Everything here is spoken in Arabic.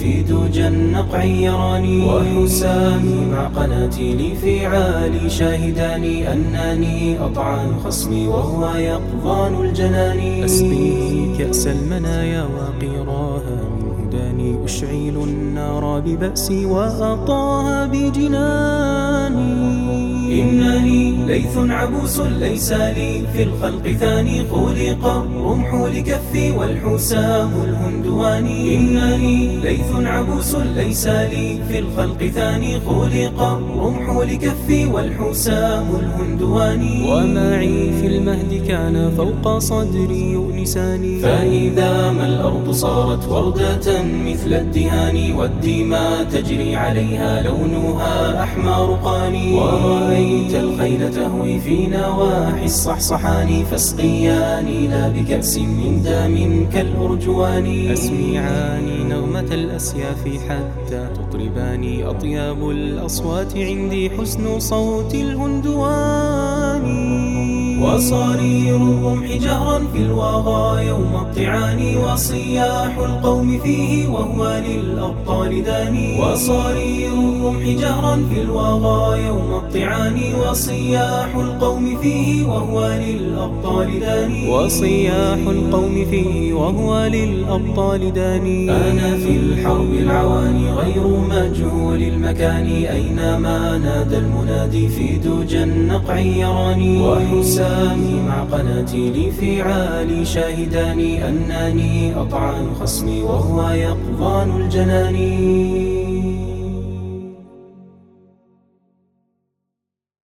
في دجى النقع يراني، وحسامي مع قناتي لفعالي شاهداني أنني أطعن خصمي وهو يقظان الجنان. أسقي كأس المنايا وقراها من هداني، أشعل النار ببأسي وأطاها بجناني. إنني ليث عبوس ليس لي في الخلق ثاني، خلق الرمح لكفي والحسام الهندواني. إنني ليث عبوس ليس لي في الخلق ثاني، خلق الرمح لكفي والحسام الهندواني. ومعي في المهد كان فوق صدري يؤنساني، فإذا ما الأرض صارت وردة مثل الدهان، والدماء تجري عليها لونها أحمر قاني، ورأيت الخيل تهوي في نواحي الصحصحان، فاسقياني لا بكأس من دام كالأرجوان. أسمعاني نغمة الأسياف حتى تطرباني، أطياب الأصوات عندي حسن صوت الهندوان. وصرير الرمح جهرا في الوغى يوم الطعان، وصياح القوم فيه وهو للأبطال داني. وصرير الرمح جهرا في الوغى يوم الطعان، وصياح القوم فيه وهو للأبطال داني. وصياح القوم فيه وهو للأبطال داني. أنا في الحرب العواني غير مجهول المكان، أينما نادى المنادي في دجى النقع يراني، وحسامي مع قناتي لفعالي شاهداني أنني أطعن خصمي وهو يقظان الجنان.